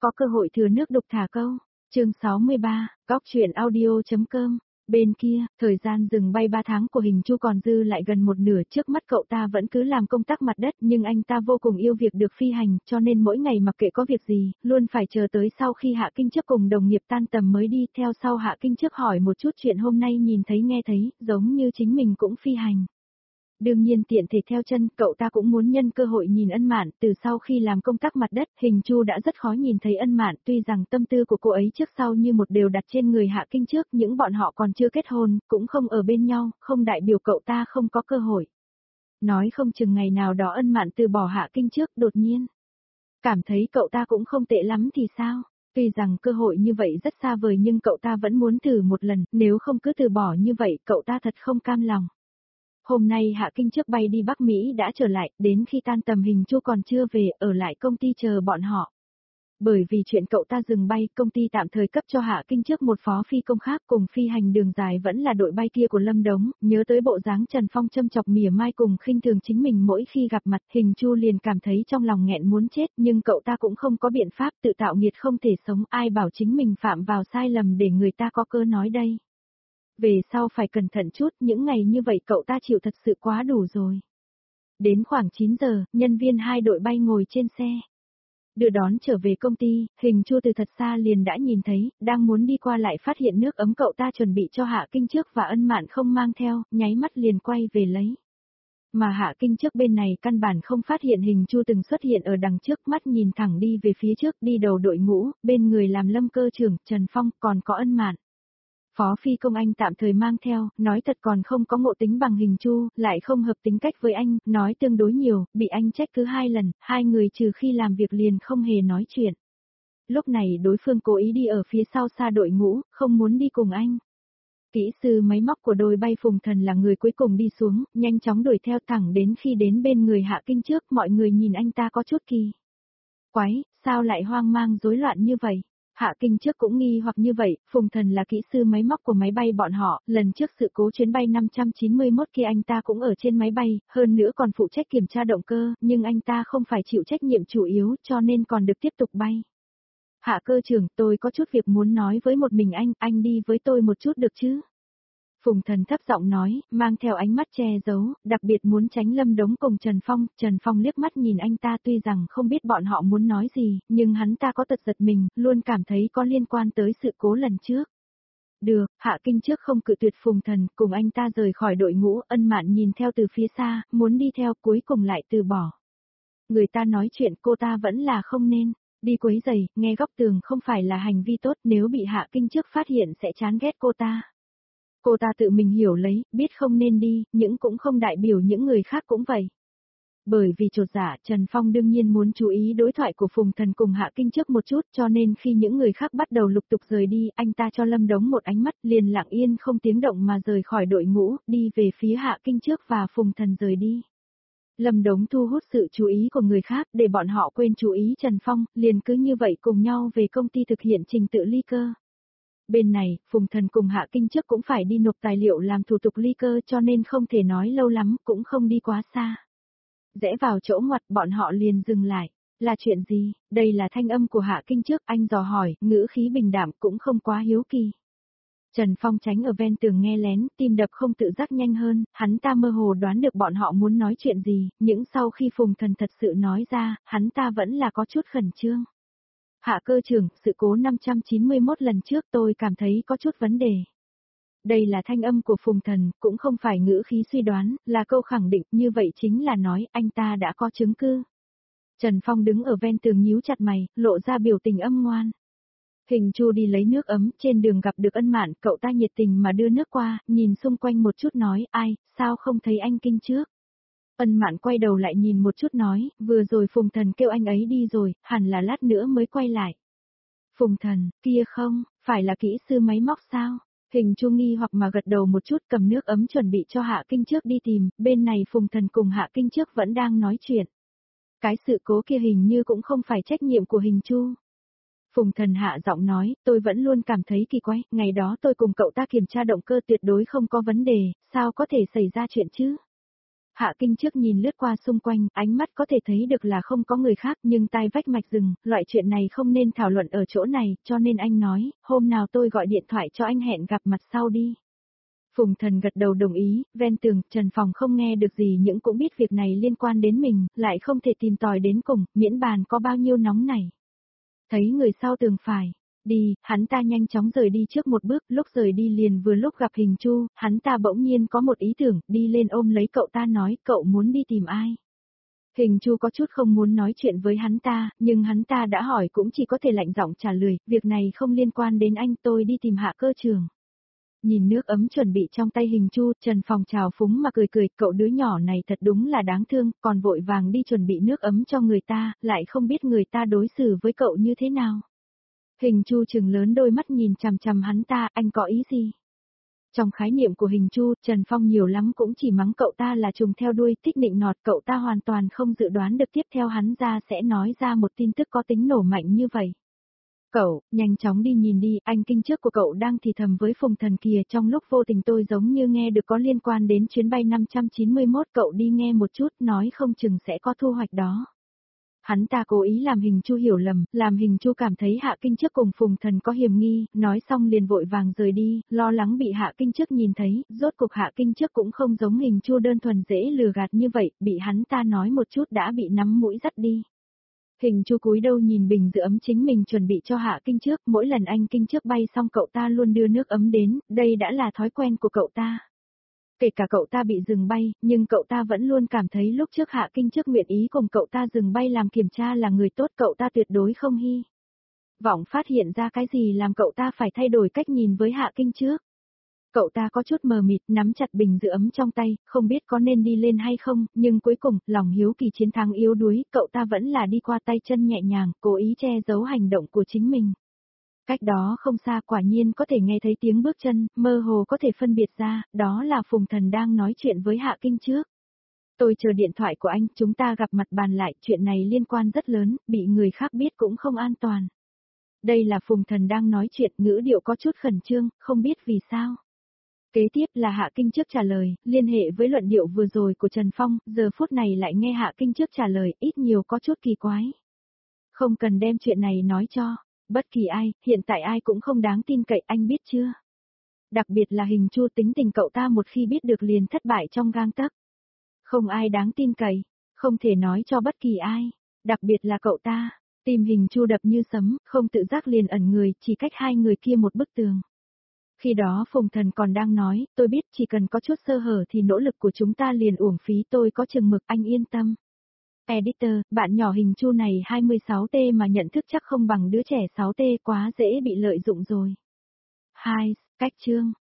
có cơ hội thừa nước đục thả câu. Chương 63, Góc truyện audio.com. Bên kia, thời gian dừng bay 3 tháng của Hình Chu còn dư lại gần một nửa, trước mắt cậu ta vẫn cứ làm công tác mặt đất, nhưng anh ta vô cùng yêu việc được phi hành, cho nên mỗi ngày mặc kệ có việc gì, luôn phải chờ tới sau khi Hạ Kinh trước cùng đồng nghiệp tan tầm mới đi, theo sau Hạ Kinh trước hỏi một chút chuyện hôm nay nhìn thấy nghe thấy, giống như chính mình cũng phi hành. Đương nhiên tiện thể theo chân, cậu ta cũng muốn nhân cơ hội nhìn Ân Mạn, từ sau khi làm công tác mặt đất, Hình Chu đã rất khó nhìn thấy Ân Mạn, tuy rằng tâm tư của cô ấy trước sau như một đều đặt trên người Hạ Kinh trước, những bọn họ còn chưa kết hôn, cũng không ở bên nhau, không đại biểu cậu ta không có cơ hội. Nói không chừng ngày nào đó Ân Mạn từ bỏ Hạ Kinh trước, đột nhiên cảm thấy cậu ta cũng không tệ lắm thì sao? Tuy rằng cơ hội như vậy rất xa vời nhưng cậu ta vẫn muốn thử một lần, nếu không cứ từ bỏ như vậy, cậu ta thật không cam lòng. Hôm nay Hạ Kinh trước bay đi Bắc Mỹ đã trở lại, đến khi tan tầm Hình Chu còn chưa về, ở lại công ty chờ bọn họ. Bởi vì chuyện cậu ta dừng bay, công ty tạm thời cấp cho Hạ Kinh trước một phó phi công khác, cùng phi hành đường dài vẫn là đội bay kia của Lâm Đống, nhớ tới bộ dáng Trần Phong châm chọc mỉa mai cùng khinh thường chính mình mỗi khi gặp mặt, Hình Chu liền cảm thấy trong lòng nghẹn muốn chết, nhưng cậu ta cũng không có biện pháp, tự tạo nghiệt không thể sống, ai bảo chính mình phạm vào sai lầm để người ta có cơ nói đây. Về sau phải cẩn thận chút, những ngày như vậy cậu ta chịu thật sự quá đủ rồi. Đến khoảng 9 giờ, nhân viên hai đội bay ngồi trên xe đưa đón trở về công ty, Hình Chu từ thật xa liền đã nhìn thấy, đang muốn đi qua lại phát hiện nước ấm cậu ta chuẩn bị cho Hạ Kinh trước và Ân Mạn không mang theo, nháy mắt liền quay về lấy. Mà Hạ Kinh trước bên này căn bản không phát hiện Hình Chu từng xuất hiện ở đằng trước, mắt nhìn thẳng đi về phía trước, đi đầu đội ngũ, bên người làm Lâm cơ trưởng, Trần Phong, còn có Ân Mạn. Phó phi công anh tạm thời mang theo, nói thật còn không có ngộ tính bằng Hình Chu, lại không hợp tính cách với anh, nói tương đối nhiều, bị anh trách cứ 2 lần, hai người trừ khi làm việc liền không hề nói chuyện. Lúc này đối phương cố ý đi ở phía sau xa đội ngũ, không muốn đi cùng anh. Kỹ sư máy móc của đôi bay Phùng Thần là người cuối cùng đi xuống, nhanh chóng đuổi theo thẳng đến khi đến bên người Hạ Kinh trước, mọi người nhìn anh ta có chút kỳ quái, sao lại hoang mang rối loạn như vậy? Hạ Kinh trước cũng nghi hoặc như vậy, Phùng Thần là kỹ sư máy móc của máy bay bọn họ, lần trước sự cố chuyến bay 591 kia anh ta cũng ở trên máy bay, hơn nữa còn phụ trách kiểm tra động cơ, nhưng anh ta không phải chịu trách nhiệm chủ yếu cho nên còn được tiếp tục bay. Hạ cơ trưởng, tôi có chút việc muốn nói với một mình anh đi với tôi một chút được chứ? Phùng Thần thấp giọng nói, mang theo ánh mắt che giấu, đặc biệt muốn tránh Lâm Đống cùng Trần Phong liếc mắt nhìn anh ta tuy rằng không biết bọn họ muốn nói gì, nhưng hắn ta có tật giật mình, luôn cảm thấy có liên quan tới sự cố lần trước. Được, Hạ Kinh trước không cự tuyệt Phùng Thần, cùng anh ta rời khỏi đội ngũ, Ân Mạn nhìn theo từ phía xa, muốn đi theo cuối cùng lại từ bỏ. Người ta nói chuyện cô ta vẫn là không nên. Đi quấy giày, nghe góc tường không phải là hành vi tốt, nếu bị Hạ Kinh trước phát hiện sẽ chán ghét cô ta. Cô ta tự mình hiểu lấy, biết không nên đi, nhưng cũng không đại biểu những người khác cũng vậy. Bởi vì chột dạ, Trần Phong đương nhiên muốn chú ý đối thoại của Phùng Thần cùng Hạ Kinh trước một chút, cho nên khi những người khác bắt đầu lục tục rời đi, anh ta cho Lâm Đống một ánh mắt, liền lặng yên không tiếng động mà rời khỏi đội ngũ, đi về phía Hạ Kinh trước và Phùng Thần rời đi. Lâm Đống thu hút sự chú ý của người khác, để bọn họ quên chú ý Trần Phong, liền cứ như vậy cùng nhau về công ty thực hiện trình tự ly cơ. Bên này, Phùng Thần cùng Hạ Kinh trước cũng phải đi nộp tài liệu làm thủ tục ly cơ cho nên không thể nói lâu lắm, cũng không đi quá xa. Rẽ vào chỗ ngoặt bọn họ liền dừng lại. Là chuyện gì? Đây là thanh âm của Hạ Kinh trước, anh dò hỏi, ngữ khí bình đạm cũng không quá hiếu kỳ. Trần Phong tránh ở ven tường nghe lén, tim đập không tự giác nhanh hơn, hắn ta mơ hồ đoán được bọn họ muốn nói chuyện gì, nhưng sau khi Phùng Thần thật sự nói ra, hắn ta vẫn là có chút khẩn trương. Hạ cơ trưởng, sự cố 591 lần trước tôi cảm thấy có chút vấn đề. Đây là thanh âm của Phùng Thần, cũng không phải ngữ khí suy đoán, là câu khẳng định, như vậy chính là nói anh ta đã có chứng cứ. Trần Phong đứng ở ven tường nhíu chặt mày, lộ ra biểu tình âm ngoan. Hình Chu đi lấy nước ấm, trên đường gặp được Ân Mạn, cậu ta nhiệt tình mà đưa nước qua, nhìn xung quanh một chút nói, ai, sao không thấy anh Kinh trước? Ân Mạn quay đầu lại nhìn một chút nói, vừa rồi Phùng Thần kêu anh ấy đi rồi, hẳn là lát nữa mới quay lại. Phùng Thần, kia không, phải là kỹ sư máy móc sao? Hình Chu nghi hoặc mà gật đầu một chút, cầm nước ấm chuẩn bị cho Hạ Kinh trước đi tìm, bên này Phùng Thần cùng Hạ Kinh trước vẫn đang nói chuyện. Cái sự cố kia hình như cũng không phải trách nhiệm của Hình Chu. Phùng Thần hạ giọng nói, tôi vẫn luôn cảm thấy kỳ quái, ngày đó tôi cùng cậu ta kiểm tra động cơ tuyệt đối không có vấn đề, sao có thể xảy ra chuyện chứ? Hạ Kinh trước nhìn lướt qua xung quanh, ánh mắt có thể thấy được là không có người khác nhưng tai vách mạch rừng, loại chuyện này không nên thảo luận ở chỗ này, cho nên anh nói, hôm nào tôi gọi điện thoại cho anh hẹn gặp mặt sau đi. Phùng Thần gật đầu đồng ý, ven tường, Trần Phòng không nghe được gì nhưng cũng biết việc này liên quan đến mình, lại không thể tìm tòi đến cùng, miễn bàn có bao nhiêu nóng này. Thấy người sau tường phải. Đi, hắn ta nhanh chóng rời đi trước một bước, lúc rời đi liền vừa lúc gặp Hình Chu, hắn ta bỗng nhiên có một ý tưởng, đi lên ôm lấy cậu ta nói, cậu muốn đi tìm ai? Hình Chu có chút không muốn nói chuyện với hắn ta, nhưng hắn ta đã hỏi cũng chỉ có thể lạnh giọng trả lời, việc này không liên quan đến anh, tôi đi tìm Hạ Cơ Trường. Nhìn nước ấm chuẩn bị trong tay Hình Chu, Trần Phòng trào phúng mà cười cười, cậu đứa nhỏ này thật đúng là đáng thương, còn vội vàng đi chuẩn bị nước ấm cho người ta, lại không biết người ta đối xử với cậu như thế nào. Hình Chu trừng lớn đôi mắt nhìn chằm chằm hắn ta, anh có ý gì? Trong khái niệm của Hình Chu, Trần Phong nhiều lắm cũng chỉ mắng cậu ta là trùng theo đuôi, thích nịnh nọt, cậu ta hoàn toàn không dự đoán được tiếp theo hắn ra sẽ nói ra một tin tức có tính nổ mạnh như vậy. Cậu, nhanh chóng đi nhìn đi, anh Kinh trước của cậu đang thì thầm với Phùng Thần kìa, trong lúc vô tình tôi giống như nghe được có liên quan đến chuyến bay 591, cậu đi nghe một chút, nói không chừng sẽ có thu hoạch đó. Hắn ta cố ý làm Hình Chu hiểu lầm, làm Hình Chu cảm thấy Hạ Kinh trước cùng Phùng Thần có hiểm nghi, nói xong liền vội vàng rời đi, lo lắng bị Hạ Kinh trước nhìn thấy, rốt cục Hạ Kinh trước cũng không giống Hình Chu đơn thuần dễ lừa gạt như vậy, bị hắn ta nói một chút đã bị nắm mũi dắt đi. Hình Chu cúi đầu nhìn bình giữ ấm chính mình chuẩn bị cho Hạ Kinh trước, mỗi lần anh Kinh trước bay xong cậu ta luôn đưa nước ấm đến, đây đã là thói quen của cậu ta. Kể cả cậu ta bị dừng bay, nhưng cậu ta vẫn luôn cảm thấy lúc trước Hạ Kinh trước nguyện ý cùng cậu ta dừng bay làm kiểm tra là người tốt, cậu ta tuyệt đối không hy vọng phát hiện ra cái gì làm cậu ta phải thay đổi cách nhìn với Hạ Kinh trước. Cậu ta có chút mờ mịt, nắm chặt bình giữ ấm trong tay, không biết có nên đi lên hay không, nhưng cuối cùng, lòng hiếu kỳ chiến thắng yếu đuối, cậu ta vẫn là đi qua tay chân nhẹ nhàng, cố ý che giấu hành động của chính mình. Cách đó không xa quả nhiên có thể nghe thấy tiếng bước chân, mơ hồ có thể phân biệt ra, đó là Phùng Thần đang nói chuyện với Hạ Kinh trước. Tôi chờ điện thoại của anh, chúng ta gặp mặt bàn lại, chuyện này liên quan rất lớn, bị người khác biết cũng không an toàn. Đây là Phùng Thần đang nói chuyện, ngữ điệu có chút khẩn trương, không biết vì sao. Kế tiếp là Hạ Kinh trước trả lời, liên hệ với luận điệu vừa rồi của Trần Phong, giờ phút này lại nghe Hạ Kinh trước trả lời, ít nhiều có chút kỳ quái. Không cần đem chuyện này nói cho bất kỳ ai, hiện tại ai cũng không đáng tin cậy, anh biết chưa? Đặc biệt là Hình Chu, tính tình cậu ta một khi biết được liền thất bại trong gang tấc. Không ai đáng tin cậy, không thể nói cho bất kỳ ai, đặc biệt là cậu ta. Tim Hình Chu đập như sấm, không tự giác liền ẩn người, chỉ cách hai người kia một bức tường. Khi đó Phùng Thần còn đang nói, tôi biết chỉ cần có chút sơ hở thì nỗ lực của chúng ta liền uổng phí, tôi có chừng mực, anh yên tâm. Editor, bạn nhỏ Hình Chu này 26T mà nhận thức chắc không bằng đứa trẻ 6T, quá dễ bị lợi dụng rồi. 2. Cách chương